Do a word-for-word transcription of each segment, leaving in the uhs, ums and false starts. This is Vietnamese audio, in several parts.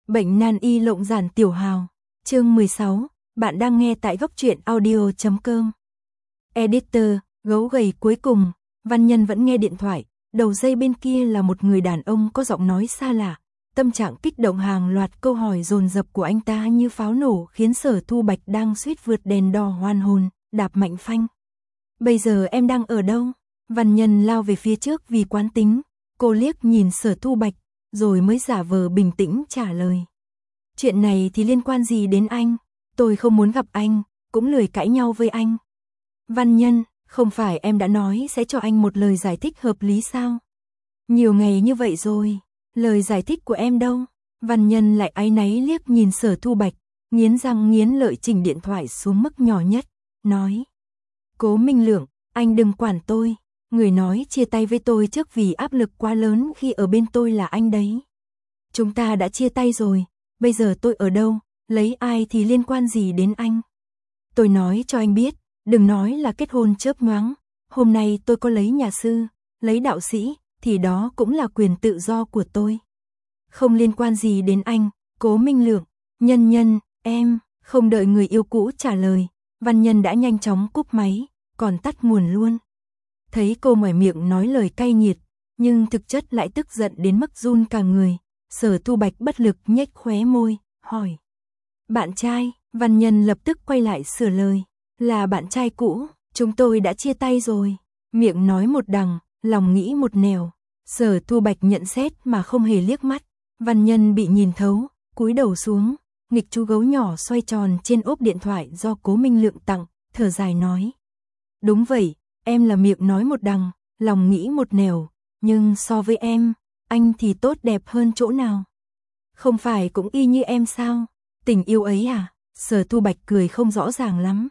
Bệnh nan y lộng giản tiểu hào. Chương mười sáu, bạn đang nghe tại góc truyện audio chấm com. Editor, gấu gầy cuối cùng, Văn Nhân vẫn nghe điện thoại, đầu dây bên kia là một người đàn ông có giọng nói xa lạ. Tâm trạng kích động, hàng loạt câu hỏi dồn dập của anh ta như pháo nổ khiến Sở Thu Bạch đang suýt vượt đèn đỏ hoàn hồn, đạp mạnh phanh. Bây giờ em đang ở đâu? Văn Nhân lao về phía trước vì quán tính, cô liếc nhìn Sở Thu Bạch, rồi mới giả vờ bình tĩnh trả lời. Chuyện này thì liên quan gì đến anh? Tôi không muốn gặp anh, cũng lười cãi nhau với anh. Văn Nhân, không phải em đã nói sẽ cho anh một lời giải thích hợp lý sao? Nhiều ngày như vậy rồi, lời giải thích của em đâu? Văn Nhân lại áy náy liếc nhìn Sở Thu Bạch, nghiến răng nghiến lợi chỉnh điện thoại xuống mức nhỏ nhất, nói. Cố Minh Lượng, anh đừng quản tôi, người nói chia tay với tôi trước vì áp lực quá lớn khi ở bên tôi là anh đấy. Chúng ta đã chia tay rồi, bây giờ tôi ở đâu, lấy ai thì liên quan gì đến anh? Tôi nói cho anh biết, đừng nói là kết hôn chớp nhoáng, hôm nay tôi có lấy nhà sư, lấy đạo sĩ, thì đó cũng là quyền tự do của tôi. Không liên quan gì đến anh, Cố Minh Lượng. Nhân Nhân, em, không đợi người yêu cũ trả lời, Văn Nhân đã nhanh chóng cúp máy, còn tắt nguồn luôn. Thấy cô ngoài miệng nói lời cay nghiệt, nhưng thực chất lại tức giận đến mức run cả người, Sở Thu Bạch bất lực nhếch khóe môi, hỏi. Bạn trai? Văn Nhân lập tức quay lại sửa lời. Là bạn trai cũ, chúng tôi đã chia tay rồi. Miệng nói một đằng, lòng nghĩ một nẻo. Sở Thu Bạch nhận xét mà không hề liếc mắt. Văn Nhân bị nhìn thấu, cúi đầu xuống, nghịch chú gấu nhỏ xoay tròn trên ốp điện thoại do Cố Minh Lượng tặng, thở dài nói. Đúng vậy, em là miệng nói một đằng, lòng nghĩ một nẻo, nhưng so với em, anh thì tốt đẹp hơn chỗ nào? Không phải cũng y như em sao? Tình yêu ấy à? Sở Thu Bạch cười không rõ ràng lắm.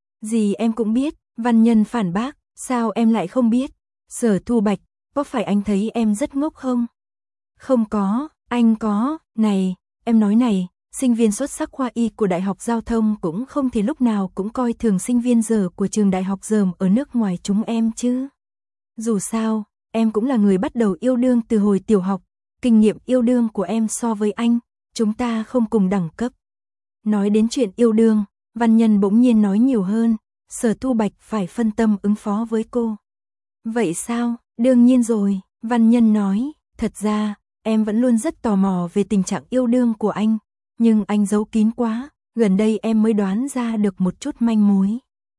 Gì em cũng biết, Văn Nhân phản bác, sao em lại không biết? Sở Thu Bạch, có phải anh thấy em rất ngốc không? Không có, anh có, này, em nói này, sinh viên xuất sắc khoa y của Đại học Giao thông cũng không thể lúc nào cũng coi thường sinh viên dở của trường đại học dởm ở nước ngoài chúng em chứ. Dù sao, em cũng là người bắt đầu yêu đương từ hồi tiểu học, kinh nghiệm yêu đương của em so với anh, chúng ta không cùng đẳng cấp. Nói đến chuyện yêu đương, Văn Nhân bỗng nhiên nói nhiều hơn, Sở Thu Bạch phải phân tâm ứng phó với cô. Vậy sao? Đương nhiên rồi, Văn Nhân nói, thật ra, em vẫn luôn rất tò mò về tình trạng yêu đương của anh, nhưng anh giấu kín quá, gần đây em mới đoán ra được một chút manh mối.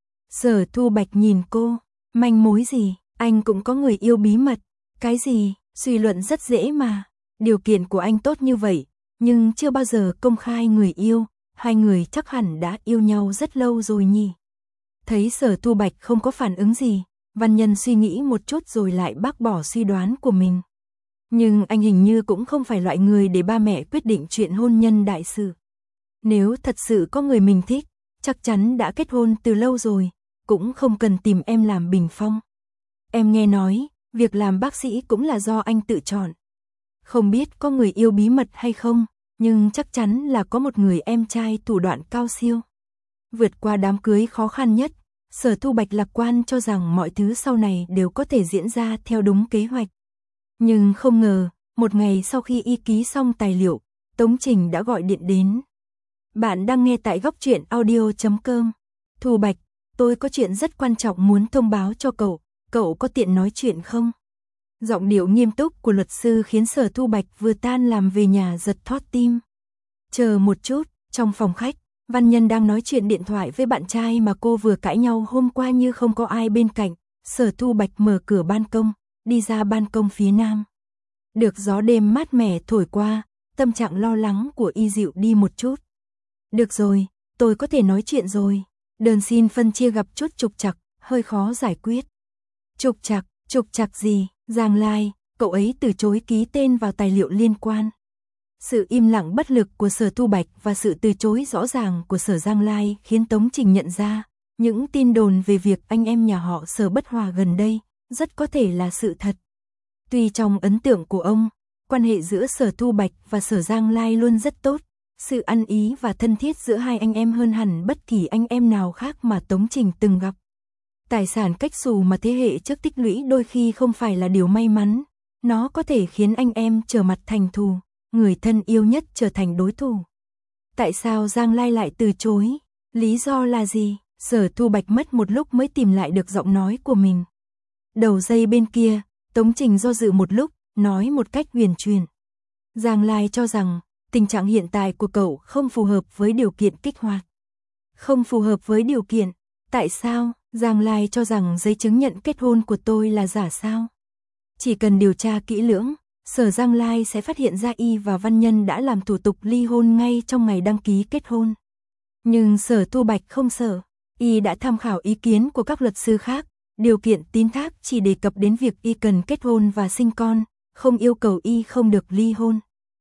Sở Thu Bạch nhìn cô, manh mối gì? Anh cũng có người yêu bí mật. Cái gì? Suy luận rất dễ mà. Điều kiện của anh tốt như vậy, nhưng chưa bao giờ công khai người yêu, hai người chắc hẳn đã yêu nhau rất lâu rồi nhỉ. Thấy Sở Thu Bạch không có phản ứng gì, Văn Nhân suy nghĩ một chút rồi lại bác bỏ suy đoán của mình. Nhưng anh hình như cũng không phải loại người để ba mẹ quyết định chuyện hôn nhân đại sự. Nếu thật sự có người mình thích, chắc chắn đã kết hôn từ lâu rồi, cũng không cần tìm em làm bình phong. Em nghe nói, việc làm bác sĩ cũng là do anh tự chọn. Không biết có người yêu bí mật hay không, nhưng chắc chắn là có một người em trai thủ đoạn cao siêu. Vượt qua đám cưới khó khăn nhất, Sở Thu Bạch lạc quan cho rằng mọi thứ sau này đều có thể diễn ra theo đúng kế hoạch. Nhưng không ngờ, một ngày sau khi y ký xong tài liệu, Tống Trình đã gọi điện đến. Bạn đang nghe tại góc truyện audio chấm com. Thu Bạch, tôi có chuyện rất quan trọng muốn thông báo cho cậu, cậu có tiện nói chuyện không? Giọng điệu nghiêm túc của luật sư khiến Sở Thu Bạch vừa tan làm về nhà giật thót tim. Chờ một chút, trong phòng khách, Văn Nhân đang nói chuyện điện thoại với bạn trai mà cô vừa cãi nhau hôm qua như không có ai bên cạnh. Sở Thu Bạch mở cửa ban công, đi ra ban công phía nam. Được gió đêm mát mẻ thổi qua, tâm trạng lo lắng của y dịu đi một chút. Được rồi, tôi có thể nói chuyện rồi. Đơn xin phân chia gặp chút trục trặc, hơi khó giải quyết. Trục trặc, trục trặc gì? Giang Lai, cậu ấy từ chối ký tên vào tài liệu liên quan. Sự im lặng bất lực của Sở Thu Bạch và sự từ chối rõ ràng của Sở Giang Lai khiến Tống Trình nhận ra, những tin đồn về việc anh em nhà họ Sở bất hòa gần đây, rất có thể là sự thật. Tuy trong ấn tượng của ông, quan hệ giữa Sở Thu Bạch và Sở Giang Lai luôn rất tốt, sự ăn ý và thân thiết giữa hai anh em hơn hẳn bất kỳ anh em nào khác mà Tống Trình từng gặp. Tài sản cách xù mà thế hệ trước tích lũy đôi khi không phải là điều may mắn, nó có thể khiến anh em trở mặt thành thù, người thân yêu nhất trở thành đối thủ. Tại sao Giang Lai lại từ chối? Lý do là gì? Sở Thu Bạch mất một lúc mới tìm lại được giọng nói của mình. Đầu dây bên kia, Tống Trình do dự một lúc, nói một cách huyền chuyển. Giang Lai cho rằng, tình trạng hiện tại của cậu không phù hợp với điều kiện kích hoạt. Không phù hợp với điều kiện, tại sao? Giang Lai cho rằng giấy chứng nhận kết hôn của tôi là giả sao? Chỉ cần điều tra kỹ lưỡng, Sở Giang Lai sẽ phát hiện ra y và Văn Nhân đã làm thủ tục ly hôn ngay trong ngày đăng ký kết hôn. Nhưng Sở Thu Bạch không sợ, y đã tham khảo ý kiến của các luật sư khác, điều kiện tín thác chỉ đề cập đến việc y cần kết hôn và sinh con, không yêu cầu y không được ly hôn.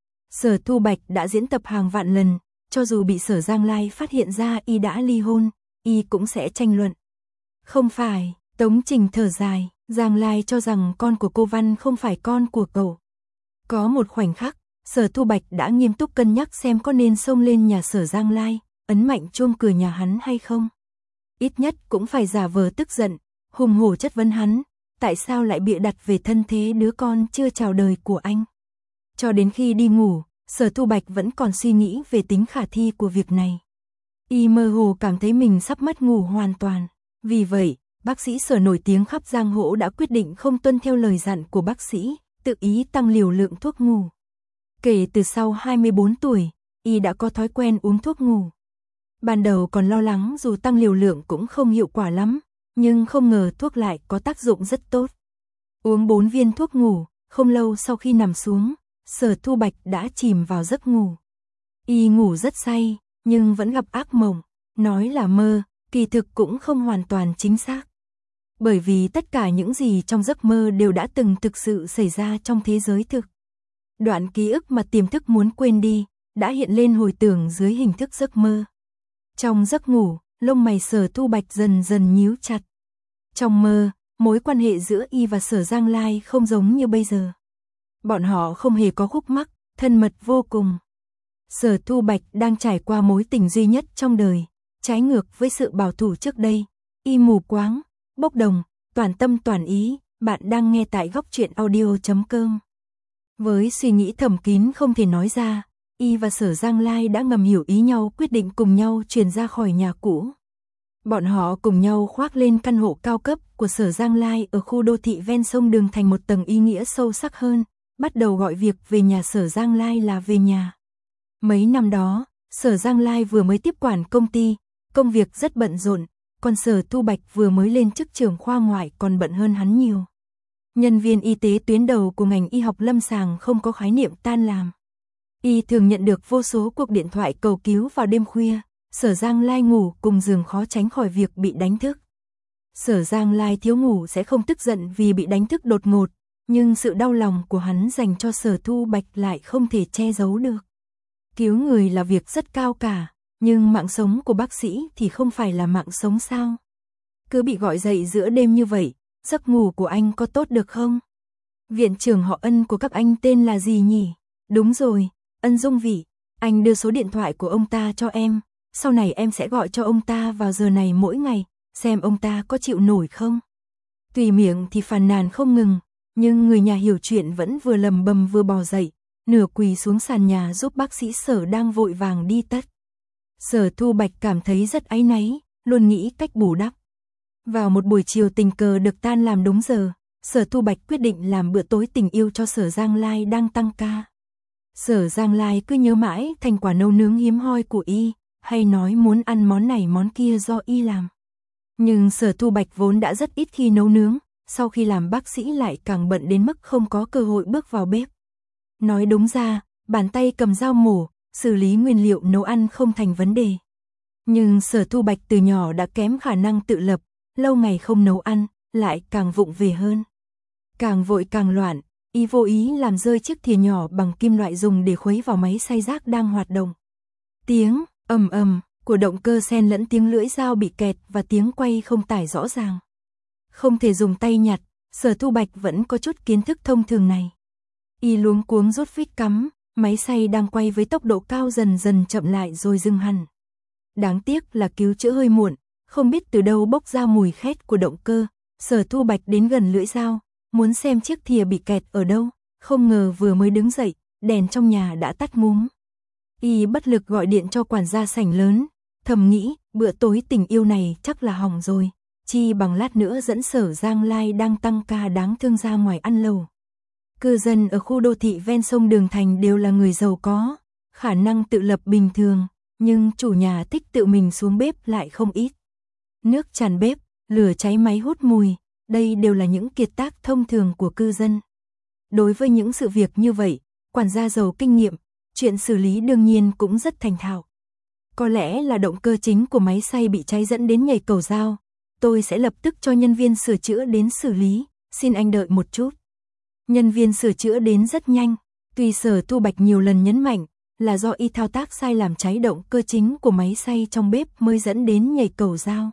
Sở Thu Bạch đã diễn tập hàng vạn lần, cho dù bị Sở Giang Lai phát hiện ra y đã ly hôn, y cũng sẽ tranh luận. Không phải, Tống Trình thở dài, Giang Lai cho rằng con của cô Văn không phải con của cậu. Có một khoảnh khắc, Sở Thu Bạch đã nghiêm túc cân nhắc xem có nên xông lên nhà Sở Giang Lai, ấn mạnh chuông cửa nhà hắn hay không. Ít nhất cũng phải giả vờ tức giận, hùng hổ chất vấn hắn, tại sao lại bịa đặt về thân thế đứa con chưa chào đời của anh. Cho đến khi đi ngủ, Sở Thu Bạch vẫn còn suy nghĩ về tính khả thi của việc này. Y mơ hồ cảm thấy mình sắp mất ngủ hoàn toàn. Vì vậy, bác sĩ Sở nổi tiếng khắp giang hồ đã quyết định không tuân theo lời dặn của bác sĩ, tự ý tăng liều lượng thuốc ngủ. Kể từ sau hai mươi bốn tuổi, y đã có thói quen uống thuốc ngủ. Ban đầu còn lo lắng dù tăng liều lượng cũng không hiệu quả lắm, nhưng không ngờ thuốc lại có tác dụng rất tốt. Uống bốn viên thuốc ngủ, không lâu sau khi nằm xuống, Sở Thu Bạch đã chìm vào giấc ngủ. Y ngủ rất say, nhưng vẫn gặp ác mộng, nói là mơ, kỳ thực cũng không hoàn toàn chính xác. Bởi vì tất cả những gì trong giấc mơ đều đã từng thực sự xảy ra trong thế giới thực. Đoạn ký ức mà tiềm thức muốn quên đi, đã hiện lên hồi tưởng dưới hình thức giấc mơ. Trong giấc ngủ, lông mày Sở Thu Bạch dần dần nhíu chặt. Trong mơ, mối quan hệ giữa y và Sở Giang Lai không giống như bây giờ. Bọn họ không hề có khúc mắc, thân mật vô cùng. Sở Thu Bạch đang trải qua mối tình duy nhất trong đời, trái ngược với sự bảo thủ trước đây. Y mù quáng, bốc đồng, toàn tâm toàn ý. Bạn đang nghe tại góc truyện audio chấm com. Với suy nghĩ thầm kín không thể nói ra, y và Sở Giang Lai đã ngầm hiểu ý nhau, quyết định cùng nhau chuyển ra khỏi nhà cũ. Bọn họ cùng nhau khoác lên căn hộ cao cấp của Sở Giang Lai ở khu đô thị ven sông Đường thành một tầng ý nghĩa sâu sắc hơn, bắt đầu gọi việc về nhà Sở Giang Lai là về nhà. Mấy năm đó, Sở Giang Lai vừa mới tiếp quản công ty, công việc rất bận rộn, còn Sở Thu Bạch vừa mới lên chức trưởng khoa ngoại còn bận hơn hắn nhiều. Nhân viên y tế tuyến đầu của ngành y học lâm sàng không có khái niệm tan làm. Y thường nhận được vô số cuộc điện thoại cầu cứu vào đêm khuya, Sở Giang Lai ngủ cùng giường khó tránh khỏi việc bị đánh thức. Sở Giang Lai thiếu ngủ sẽ không tức giận vì bị đánh thức đột ngột, nhưng sự đau lòng của hắn dành cho Sở Thu Bạch lại không thể che giấu được. Cứu người là việc rất cao cả, nhưng mạng sống của bác sĩ thì không phải là mạng sống sao? Cứ bị gọi dậy giữa đêm như vậy, giấc ngủ của anh có tốt được không? Viện trưởng họ Ân của các anh tên là gì nhỉ? Đúng rồi, Ân Dung Vĩ, anh đưa số điện thoại của ông ta cho em, sau này em sẽ gọi cho ông ta vào giờ này mỗi ngày, xem ông ta có chịu nổi không? Tùy miệng thì phàn nàn không ngừng, nhưng người nhà hiểu chuyện vẫn vừa lầm bầm vừa bò dậy, nửa quỳ xuống sàn nhà giúp bác sĩ Sở đang vội vàng đi tất. Sở Thu Bạch cảm thấy rất áy náy, luôn nghĩ cách bù đắp. Vào một buổi chiều tình cờ được tan làm đúng giờ, Sở Thu Bạch quyết định làm bữa tối tình yêu cho Sở Giang Lai đang tăng ca. Sở Giang Lai cứ nhớ mãi thành quả nấu nướng hiếm hoi của y, hay nói muốn ăn món này món kia do y làm. Nhưng Sở Thu Bạch vốn đã rất ít khi nấu nướng, sau khi làm bác sĩ lại càng bận đến mức không có cơ hội bước vào bếp. Nói đúng ra, bàn tay cầm dao mổ, xử lý nguyên liệu nấu ăn không thành vấn đề. Nhưng Sở Thu Bạch từ nhỏ đã kém khả năng tự lập, lâu ngày không nấu ăn, lại càng vụng về hơn. Càng vội càng loạn, y vô ý làm rơi chiếc thìa nhỏ bằng kim loại dùng để khuấy vào máy xay rác đang hoạt động. Tiếng ầm ầm của động cơ xen lẫn tiếng lưỡi dao bị kẹt và tiếng quay không tải rõ ràng. Không thể dùng tay nhặt, Sở Thu Bạch vẫn có chút kiến thức thông thường này. Y luống cuống rút phích cắm, máy xay đang quay với tốc độ cao dần dần chậm lại rồi dừng hẳn. Đáng tiếc là cứu chữa hơi muộn, không biết từ đâu bốc ra mùi khét của động cơ. Sở Thu Bạch đến gần lưỡi dao, muốn xem chiếc thìa bị kẹt ở đâu, không ngờ vừa mới đứng dậy, đèn trong nhà đã tắt ngúm. Y bất lực gọi điện cho quản gia sảnh lớn, thầm nghĩ, bữa tối tình yêu này chắc là hỏng rồi, chi bằng lát nữa dẫn Sở Giang Lai đang tăng ca đáng thương ra ngoài ăn lẩu. Cư dân ở khu đô thị ven sông Đường Thành đều là người giàu có, khả năng tự lập bình thường, nhưng chủ nhà thích tự mình xuống bếp lại không ít. Nước tràn bếp, lửa cháy máy hút mùi, đây đều là những kiệt tác thông thường của cư dân. Đối với những sự việc như vậy, quản gia giàu kinh nghiệm, chuyện xử lý đương nhiên cũng rất thành thạo. Có lẽ là động cơ chính của máy xay bị cháy dẫn đến nhảy cầu dao, tôi sẽ lập tức cho nhân viên sửa chữa đến xử lý, xin anh đợi một chút. Nhân viên sửa chữa đến rất nhanh, tuy Sở Thu Bạch nhiều lần nhấn mạnh là do y thao tác sai làm cháy động cơ chính của máy xay trong bếp mới dẫn đến nhảy cầu dao.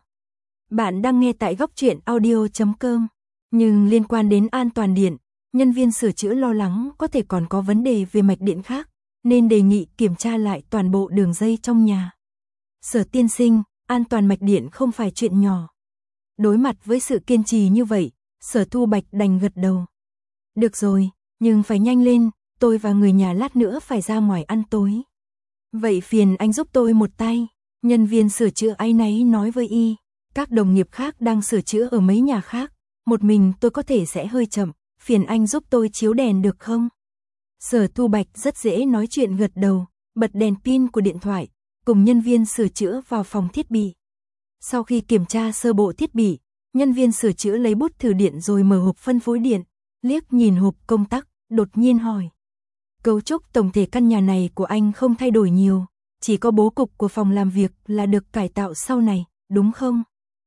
Bạn đang nghe tại góc truyện audio chấm com, nhưng liên quan đến an toàn điện, nhân viên sửa chữa lo lắng có thể còn có vấn đề về mạch điện khác, nên đề nghị kiểm tra lại toàn bộ đường dây trong nhà. Sở tiên sinh, an toàn mạch điện không phải chuyện nhỏ. Đối mặt với sự kiên trì như vậy, Sở Thu Bạch đành gật đầu. Được rồi, nhưng phải nhanh lên, tôi và người nhà lát nữa phải ra ngoài ăn tối. Vậy phiền anh giúp tôi một tay, nhân viên sửa chữa áy náy nói với y. Các đồng nghiệp khác đang sửa chữa ở mấy nhà khác, một mình tôi có thể sẽ hơi chậm, phiền anh giúp tôi chiếu đèn được không? Sở Thu Bạch rất dễ nói chuyện gật đầu, bật đèn pin của điện thoại, cùng nhân viên sửa chữa vào phòng thiết bị. Sau khi kiểm tra sơ bộ thiết bị, nhân viên sửa chữa lấy bút thử điện rồi mở hộp phân phối điện, liếc nhìn hộp công tắc, đột nhiên hỏi. Cấu trúc tổng thể căn nhà này của anh không thay đổi nhiều, chỉ có bố cục của phòng làm việc là được cải tạo sau này, đúng không?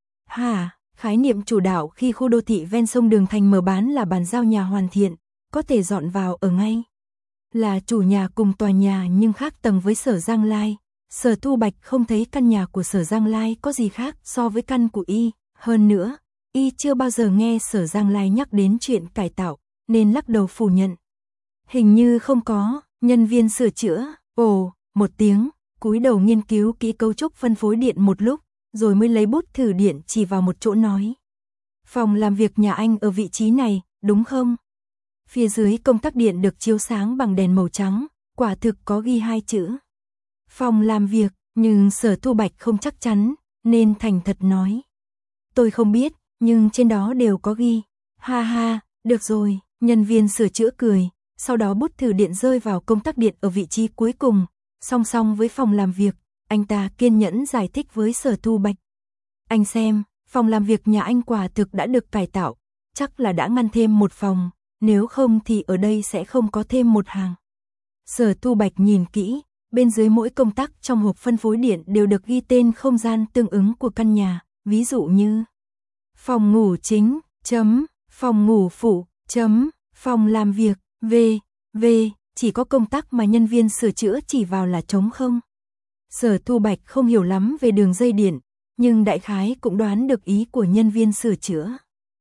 Hả, khái niệm chủ đạo khi khu đô thị ven sông Đường Thành mở bán là bàn giao nhà hoàn thiện, có thể dọn vào ở ngay. Là chủ nhà cùng tòa nhà nhưng khác tầng với Sở Giang Lai, Sở Thu Bạch không thấy căn nhà của Sở Giang Lai có gì khác so với căn của y, hơn nữa, y chưa bao giờ nghe Sở Giang Lai nhắc đến chuyện cải tạo, nên lắc đầu phủ nhận. Hình như không có, nhân viên sửa chữa, ồ, một tiếng, cúi đầu nghiên cứu kỹ cấu trúc phân phối điện một lúc, rồi mới lấy bút thử điện chỉ vào một chỗ nói. Phòng làm việc nhà anh ở vị trí này, đúng không? Phía dưới công tắc điện được chiếu sáng bằng đèn màu trắng, quả thực có ghi hai chữ. Phòng làm việc, nhưng Sở Thu Bạch không chắc chắn, nên thành thật nói. Tôi không biết, nhưng trên đó đều có ghi. Ha ha, được rồi, nhân viên sửa chữa cười, sau đó bút thử điện rơi vào công tắc điện ở vị trí cuối cùng, song song với phòng làm việc. Anh ta kiên nhẫn giải thích với Sở Thu Bạch. Anh xem, phòng làm việc nhà anh quả thực đã được cải tạo, chắc là đã ngăn thêm một phòng, nếu không thì ở đây sẽ không có thêm một hàng. Sở Thu Bạch nhìn kỹ, bên dưới mỗi công tắc trong hộp phân phối điện đều được ghi tên không gian tương ứng của căn nhà, ví dụ như phòng ngủ chính, chấm, phòng ngủ phụ, chấm, phòng làm việc, v, v, chỉ có công tắc mà nhân viên sửa chữa chỉ vào là trống không. Sở Thu Bạch không hiểu lắm về đường dây điện, nhưng đại khái cũng đoán được ý của nhân viên sửa chữa.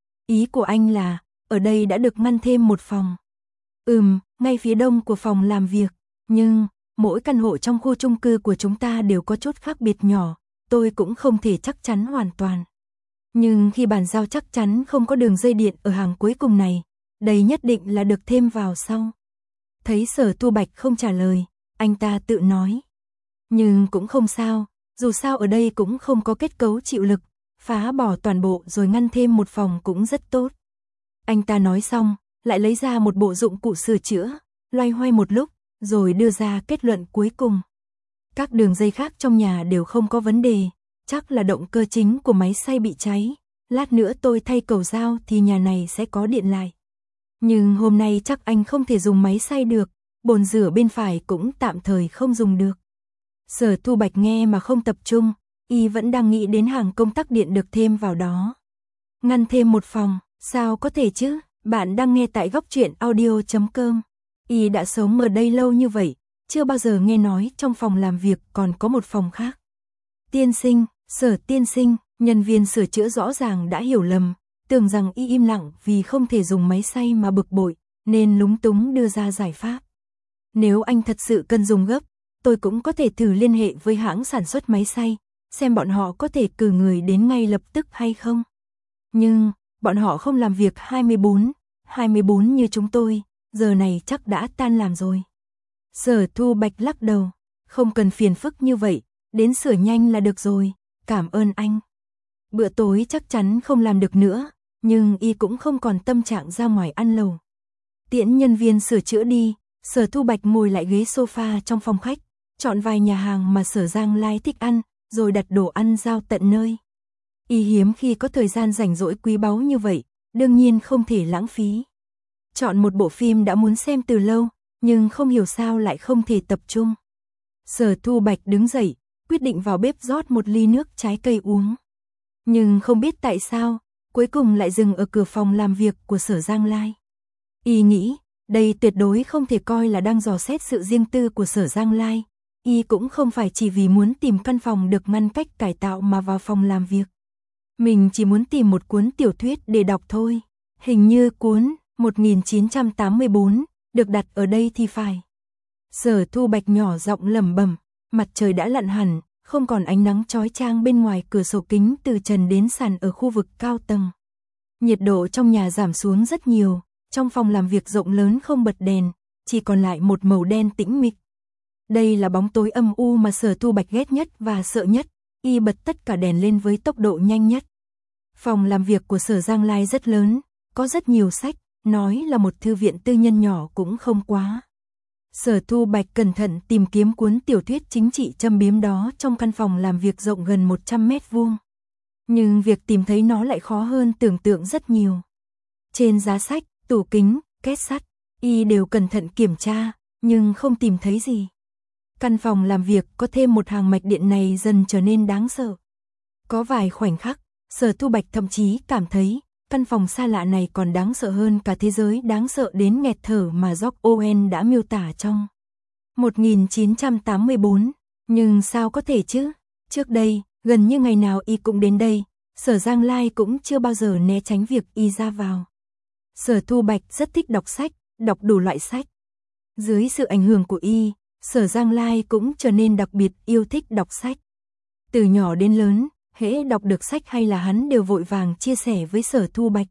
Ý của anh là, ở đây đã được ngăn thêm một phòng. Ừm, ngay phía đông của phòng làm việc, nhưng mỗi căn hộ trong khu chung cư của chúng ta đều có chút khác biệt nhỏ, tôi cũng không thể chắc chắn hoàn toàn. Nhưng khi bàn giao chắc chắn không có đường dây điện ở hàng cuối cùng này, đây nhất định là được thêm vào sau. Thấy Sở Thu Bạch không trả lời, anh ta tự nói. Nhưng cũng không sao, dù sao ở đây cũng không có kết cấu chịu lực, phá bỏ toàn bộ rồi ngăn thêm một phòng cũng rất tốt. Anh ta nói xong, lại lấy ra một bộ dụng cụ sửa chữa, loay hoay một lúc, rồi đưa ra kết luận cuối cùng. Các đường dây khác trong nhà đều không có vấn đề, chắc là động cơ chính của máy xay bị cháy, lát nữa tôi thay cầu dao thì nhà này sẽ có điện lại. Nhưng hôm nay chắc anh không thể dùng máy xay được, bồn rửa bên phải cũng tạm thời không dùng được. Sở Thu Bạch nghe mà không tập trung, y vẫn đang nghĩ đến hàng công tắc điện được thêm vào đó. Ngăn thêm một phòng, sao có thể chứ? Bạn đang nghe tại góc truyện audio chấm com. Y đã sống ở đây lâu như vậy, chưa bao giờ nghe nói trong phòng làm việc còn có một phòng khác. Tiên sinh, Sở tiên sinh, nhân viên sửa chữa rõ ràng đã hiểu lầm, tưởng rằng y im lặng vì không thể dùng máy xay mà bực bội, nên lúng túng đưa ra giải pháp. Nếu anh thật sự cần dùng gấp, tôi cũng có thể thử liên hệ với hãng sản xuất máy xay, xem bọn họ có thể cử người đến ngay lập tức hay không. Nhưng, bọn họ không làm việc hai mươi bốn, hai mươi bốn như chúng tôi, giờ này chắc đã tan làm rồi. Sở Thu Bạch lắc đầu, không cần phiền phức như vậy, đến sửa nhanh là được rồi, cảm ơn anh. Bữa tối chắc chắn không làm được nữa, nhưng y cũng không còn tâm trạng ra ngoài ăn lẩu. Tiễn nhân viên sửa chữa đi, Sở Thu Bạch ngồi lại ghế sofa trong phòng khách, chọn vài nhà hàng mà Sở Giang Lai thích ăn, rồi đặt đồ ăn giao tận nơi. Y hiếm khi có thời gian rảnh rỗi quý báu như vậy, đương nhiên không thể lãng phí. Chọn một bộ phim đã muốn xem từ lâu, nhưng không hiểu sao lại không thể tập trung. Sở Thu Bạch đứng dậy, quyết định vào bếp rót một ly nước trái cây uống. Nhưng không biết tại sao, cuối cùng lại dừng ở cửa phòng làm việc của Sở Giang Lai. Y nghĩ, đây tuyệt đối không thể coi là đang dò xét sự riêng tư của Sở Giang Lai. Y cũng không phải chỉ vì muốn tìm căn phòng được ngăn cách cải tạo mà vào phòng làm việc. Mình chỉ muốn tìm một cuốn tiểu thuyết để đọc thôi. Hình như cuốn một nghìn chín trăm tám mươi bốn được đặt ở đây thì phải. Sở Thu Bạch nhỏ giọng lẩm bẩm, mặt trời đã lặn hẳn, không còn ánh nắng chói chang bên ngoài cửa sổ kính từ trần đến sàn ở khu vực cao tầng. Nhiệt độ trong nhà giảm xuống rất nhiều, trong phòng làm việc rộng lớn không bật đèn, chỉ còn lại một màu đen tĩnh mịch. Đây là bóng tối âm u mà Sở Thu Bạch ghét nhất và sợ nhất, y bật tất cả đèn lên với tốc độ nhanh nhất. Phòng làm việc của Sở Giang Lai rất lớn, có rất nhiều sách, nói là một thư viện tư nhân nhỏ cũng không quá. Sở Thu Bạch cẩn thận tìm kiếm cuốn tiểu thuyết chính trị châm biếm đó trong căn phòng làm việc rộng gần một trăm mét vuông. Nhưng việc tìm thấy nó lại khó hơn tưởng tượng rất nhiều. Trên giá sách, tủ kính, két sắt, y đều cẩn thận kiểm tra, nhưng không tìm thấy gì. Căn phòng làm việc có thêm một hàng mạch điện này dần trở nên đáng sợ. Có vài khoảnh khắc, Sở Thu Bạch thậm chí cảm thấy căn phòng xa lạ này còn đáng sợ hơn cả thế giới đáng sợ đến nghẹt thở mà George Orwell đã miêu tả trong một nghìn chín trăm tám mươi bốn. Nhưng sao có thể chứ? Trước đây, gần như ngày nào y cũng đến đây, Sở Giang Lai cũng chưa bao giờ né tránh việc y ra vào. Sở Thu Bạch rất thích đọc sách, đọc đủ loại sách. Dưới sự ảnh hưởng của y, Sở Giang Lai cũng trở nên đặc biệt yêu thích đọc sách. Từ nhỏ đến lớn, hễ đọc được sách hay là hắn đều vội vàng chia sẻ với Sở Thu Bạch.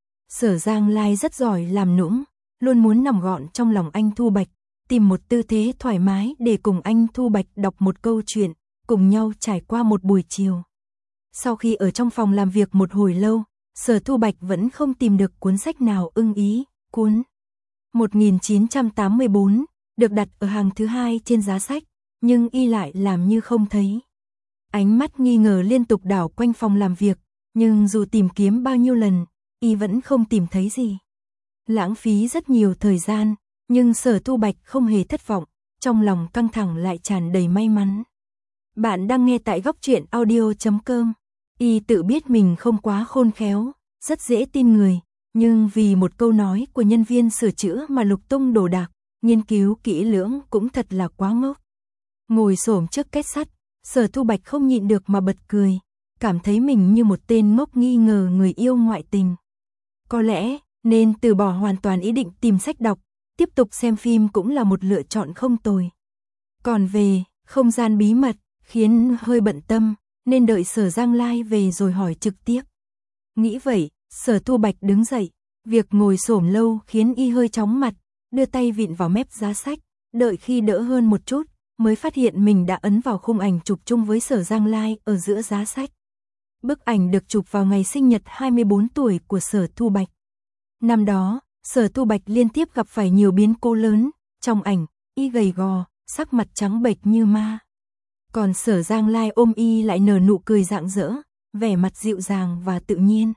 Sở Giang Lai rất giỏi làm nũng, luôn muốn nằm gọn trong lòng anh Thu Bạch, tìm một tư thế thoải mái để cùng anh Thu Bạch đọc một câu chuyện, cùng nhau trải qua một buổi chiều. Sau khi ở trong phòng làm việc một hồi lâu, Sở Thu Bạch vẫn không tìm được cuốn sách nào ưng ý. Cuốn một nghìn chín trăm tám mươi bốn được đặt ở hàng thứ hai trên giá sách, nhưng y lại làm như không thấy. Ánh mắt nghi ngờ liên tục đảo quanh phòng làm việc, nhưng dù tìm kiếm bao nhiêu lần, y vẫn không tìm thấy gì. Lãng phí rất nhiều thời gian, nhưng Sở Thu Bạch không hề thất vọng, trong lòng căng thẳng lại tràn đầy may mắn. Bạn đang nghe tại góc truyện audio chấm com. Y tự biết mình không quá khôn khéo, rất dễ tin người, nhưng vì một câu nói của nhân viên sửa chữa mà lục tung đồ đạc, nghiên cứu kỹ lưỡng cũng thật là quá ngốc. Ngồi xổm trước két sắt, Sở Thu Bạch không nhịn được mà bật cười, cảm thấy mình như một tên ngốc nghi ngờ người yêu ngoại tình. Có lẽ, nên từ bỏ hoàn toàn ý định tìm sách đọc, tiếp tục xem phim cũng là một lựa chọn không tồi. Còn về, không gian bí mật, khiến hơi bận tâm, nên đợi Sở Giang Lai về rồi hỏi trực tiếp. Nghĩ vậy, Sở Thu Bạch đứng dậy, việc ngồi xổm lâu khiến y hơi chóng mặt, đưa tay vịn vào mép giá sách, đợi khi đỡ hơn một chút, mới phát hiện mình đã ấn vào khung ảnh chụp chung với Sở Giang Lai ở giữa giá sách. Bức ảnh được chụp vào ngày sinh nhật hai mươi bốn tuổi của Sở Thu Bạch. Năm đó, Sở Thu Bạch liên tiếp gặp phải nhiều biến cố lớn, trong ảnh, y gầy gò, sắc mặt trắng bệch như ma. Còn Sở Giang Lai ôm y lại nở nụ cười rạng rỡ, vẻ mặt dịu dàng và tự nhiên.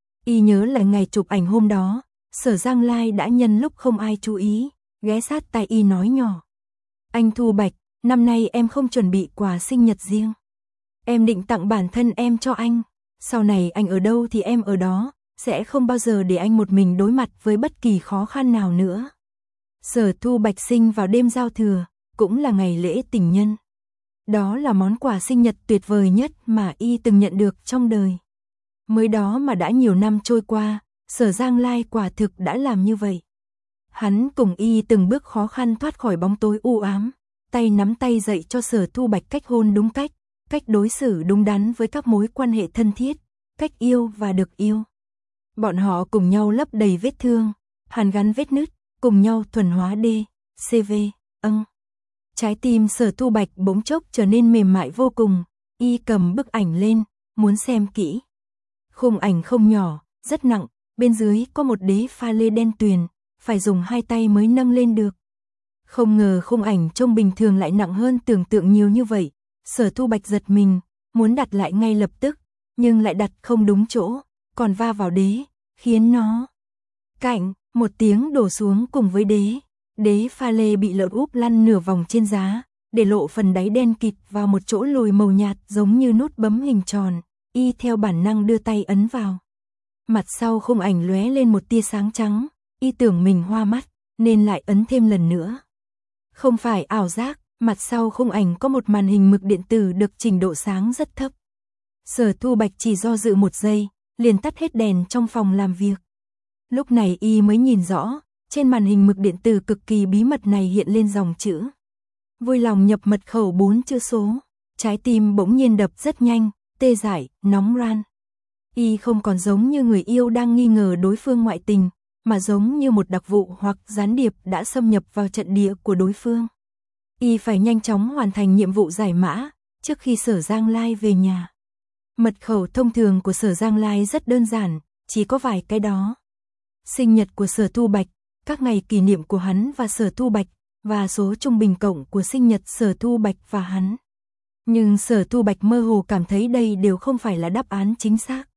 Y nhớ lại ngày chụp ảnh hôm đó, Sở Giang Lai đã nhân lúc không ai chú ý, ghé sát tai y nói nhỏ. Anh Thu Bạch, năm nay em không chuẩn bị quà sinh nhật riêng. Em định tặng bản thân em cho anh. Sau này anh ở đâu thì em ở đó, sẽ không bao giờ để anh một mình đối mặt với bất kỳ khó khăn nào nữa. Sở Thu Bạch sinh vào đêm giao thừa, cũng là ngày lễ tình nhân. Đó là món quà sinh nhật tuyệt vời nhất mà y từng nhận được trong đời. Mới đó mà đã nhiều năm trôi qua, Sở Giang Lai quả thực đã làm như vậy. Hắn cùng y từng bước khó khăn thoát khỏi bóng tối u ám, tay nắm tay dạy cho Sở Thu Bạch cách hôn đúng cách, cách đối xử đúng đắn với các mối quan hệ thân thiết, cách yêu và được yêu. Bọn họ cùng nhau lấp đầy vết thương, hàn gắn vết nứt, cùng nhau thuần hóa D, xê vê. âng. Trái tim Sở Thu Bạch bỗng chốc trở nên mềm mại vô cùng, y cầm bức ảnh lên, muốn xem kỹ. Khung ảnh không nhỏ, rất nặng, bên dưới có một đế pha lê đen tuyền, phải dùng hai tay mới nâng lên được. Không ngờ khung ảnh trông bình thường lại nặng hơn tưởng tượng nhiều như vậy, Sở Thu Bạch giật mình, muốn đặt lại ngay lập tức, nhưng lại đặt không đúng chỗ, còn va vào đế, khiến nó cạnh, một tiếng đổ xuống cùng với đế. Đế pha lê bị lợn úp lăn nửa vòng trên giá, để lộ phần đáy đen kịt vào một chỗ lồi màu nhạt giống như nút bấm hình tròn, y theo bản năng đưa tay ấn vào. Mặt sau khung ảnh lóe lên một tia sáng trắng, y tưởng mình hoa mắt, nên lại ấn thêm lần nữa. Không phải ảo giác, mặt sau khung ảnh có một màn hình mực điện tử được chỉnh độ sáng rất thấp. Sở Thu Bạch chỉ do dự một giây, liền tắt hết đèn trong phòng làm việc. Lúc này y mới nhìn rõ, trên màn hình mực điện tử cực kỳ bí mật này hiện lên dòng chữ. Vui lòng nhập mật khẩu bốn chữ số. Trái tim bỗng nhiên đập rất nhanh, tê dại, nóng ran. Y không còn giống như người yêu đang nghi ngờ đối phương ngoại tình, mà giống như một đặc vụ hoặc gián điệp đã xâm nhập vào trận địa của đối phương. Y phải nhanh chóng hoàn thành nhiệm vụ giải mã, trước khi Sở Giang Lai về nhà. Mật khẩu thông thường của Sở Giang Lai rất đơn giản, chỉ có vài cái đó. Sinh nhật của Sở Thu Bạch, các ngày kỷ niệm của hắn và Sở Thu Bạch, và số trung bình cộng của sinh nhật Sở Thu Bạch và hắn. Nhưng Sở Thu Bạch mơ hồ cảm thấy đây đều không phải là đáp án chính xác.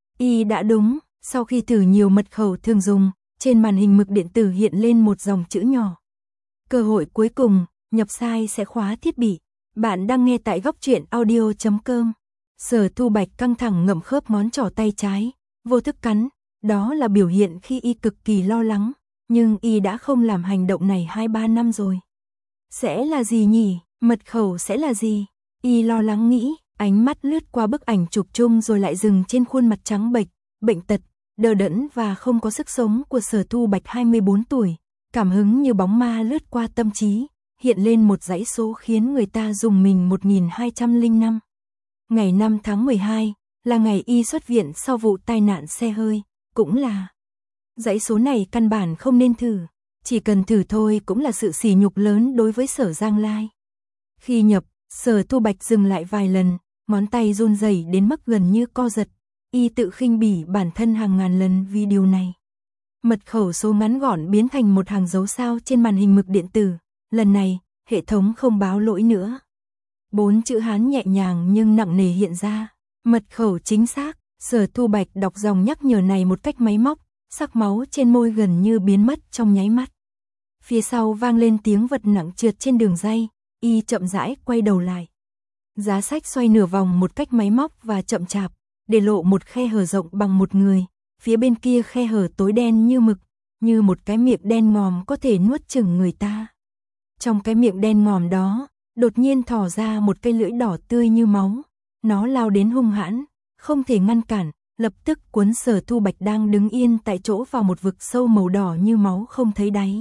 Y đã đúng, sau khi thử nhiều mật khẩu thường dùng, trên màn hình mực điện tử hiện lên một dòng chữ nhỏ. Cơ hội cuối cùng, nhập sai sẽ khóa thiết bị. Bạn đang nghe tại góc truyện audio chấm com. Sở Thu Bạch căng thẳng ngậm khớp ngón trỏ tay trái, vô thức cắn, đó là biểu hiện khi y cực kỳ lo lắng, nhưng y đã không làm hành động này hai ba năm rồi. Sẽ là gì nhỉ? Mật khẩu sẽ là gì? Y lo lắng nghĩ, ánh mắt lướt qua bức ảnh chụp chung rồi lại dừng trên khuôn mặt trắng bệch, bệnh tật, đờ đẫn và không có sức sống của Sở Thu Bạch hai mươi bốn tuổi. Cảm hứng như bóng ma lướt qua tâm trí, hiện lên một dãy số khiến người ta rùng mình một nghìn hai trăm lẻ năm. Ngày năm tháng mười hai, là ngày y xuất viện sau vụ tai nạn xe hơi, cũng là. Dãy số này căn bản không nên thử, chỉ cần thử thôi cũng là sự sỉ nhục lớn đối với Sở Giang Lai. Khi nhập, Sở Thu Bạch dừng lại vài lần, ngón tay run rẩy đến mức gần như co giật, y tự khinh bỉ bản thân hàng ngàn lần vì điều này. Mật khẩu số ngắn gọn biến thành một hàng dấu sao trên màn hình mực điện tử, lần này, hệ thống không báo lỗi nữa. Bốn chữ Hán nhẹ nhàng nhưng nặng nề hiện ra, mật khẩu chính xác. Sở Thu Bạch đọc dòng nhắc nhở này một cách máy móc, sắc máu trên môi gần như biến mất trong nháy mắt. Phía sau vang lên tiếng vật nặng trượt trên đường ray, y chậm rãi quay đầu lại. Giá sách xoay nửa vòng một cách máy móc và chậm chạp, để lộ một khe hở rộng bằng một người, phía bên kia khe hở tối đen như mực, như một cái miệng đen ngòm có thể nuốt chửng người ta. Trong cái miệng đen ngòm đó, đột nhiên thò ra một cây lưỡi đỏ tươi như máu, nó lao đến hung hãn, không thể ngăn cản, lập tức cuốn Sở Thu Bạch đang đứng yên tại chỗ vào một vực sâu màu đỏ như máu không thấy đáy.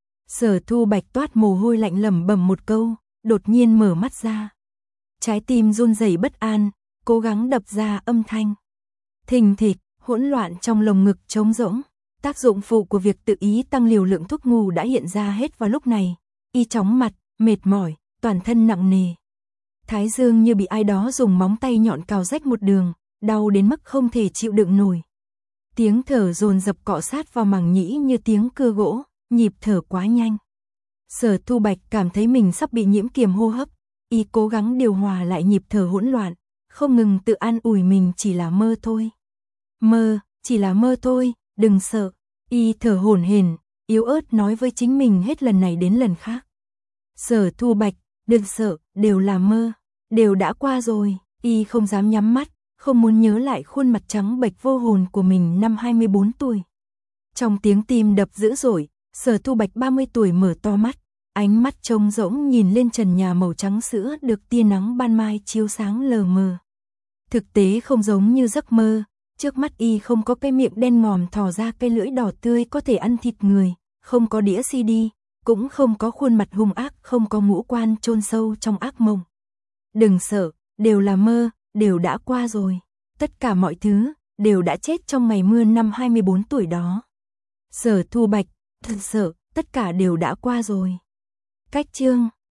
Sở Thu Bạch toát mồ hôi lạnh lẩm bẩm một câu, đột nhiên mở mắt ra. Trái tim run rẩy bất an, cố gắng đập ra âm thanh. Thình thịch, hỗn loạn trong lồng ngực trống rỗng, tác dụng phụ của việc tự ý tăng liều lượng thuốc ngủ đã hiện ra hết vào lúc này. Y chóng mặt, mệt mỏi, toàn thân nặng nề. Thái dương như bị ai đó dùng móng tay nhọn cào rách một đường, đau đến mức không thể chịu đựng nổi. Tiếng thở dồn dập cọ sát vào màng nhĩ như tiếng cưa gỗ, nhịp thở quá nhanh. Sở Thu Bạch cảm thấy mình sắp bị nhiễm kiềm hô hấp, y cố gắng điều hòa lại nhịp thở hỗn loạn, không ngừng tự an ủi mình chỉ là mơ thôi. Mơ, chỉ là mơ thôi, đừng sợ. Y thở hổn hển, yếu ớt nói với chính mình hết lần này đến lần khác. Sở Thu Bạch, đừng sợ, đều là mơ, đều đã qua rồi. Y không dám nhắm mắt, không muốn nhớ lại khuôn mặt trắng bệch vô hồn của mình năm hai mươi bốn tuổi. Trong tiếng tim đập dữ dội, Sở Thu Bạch ba mươi tuổi mở to mắt, ánh mắt trống rỗng nhìn lên trần nhà màu trắng sữa được tia nắng ban mai chiếu sáng lờ mờ. Thực tế không giống như giấc mơ, trước mắt y không có cái miệng đen ngòm thò ra cây lưỡi đỏ tươi có thể ăn thịt người, không có đĩa xê đê, cũng không có khuôn mặt hung ác, không có ngũ quan chôn sâu trong ác mộng. Đừng sợ, đều là mơ, đều đã qua rồi. Tất cả mọi thứ, đều đã chết trong ngày mưa năm hai mươi bốn tuổi đó. Sở Thu Bạch, thật sợ, tất cả đều đã qua rồi. Cách chương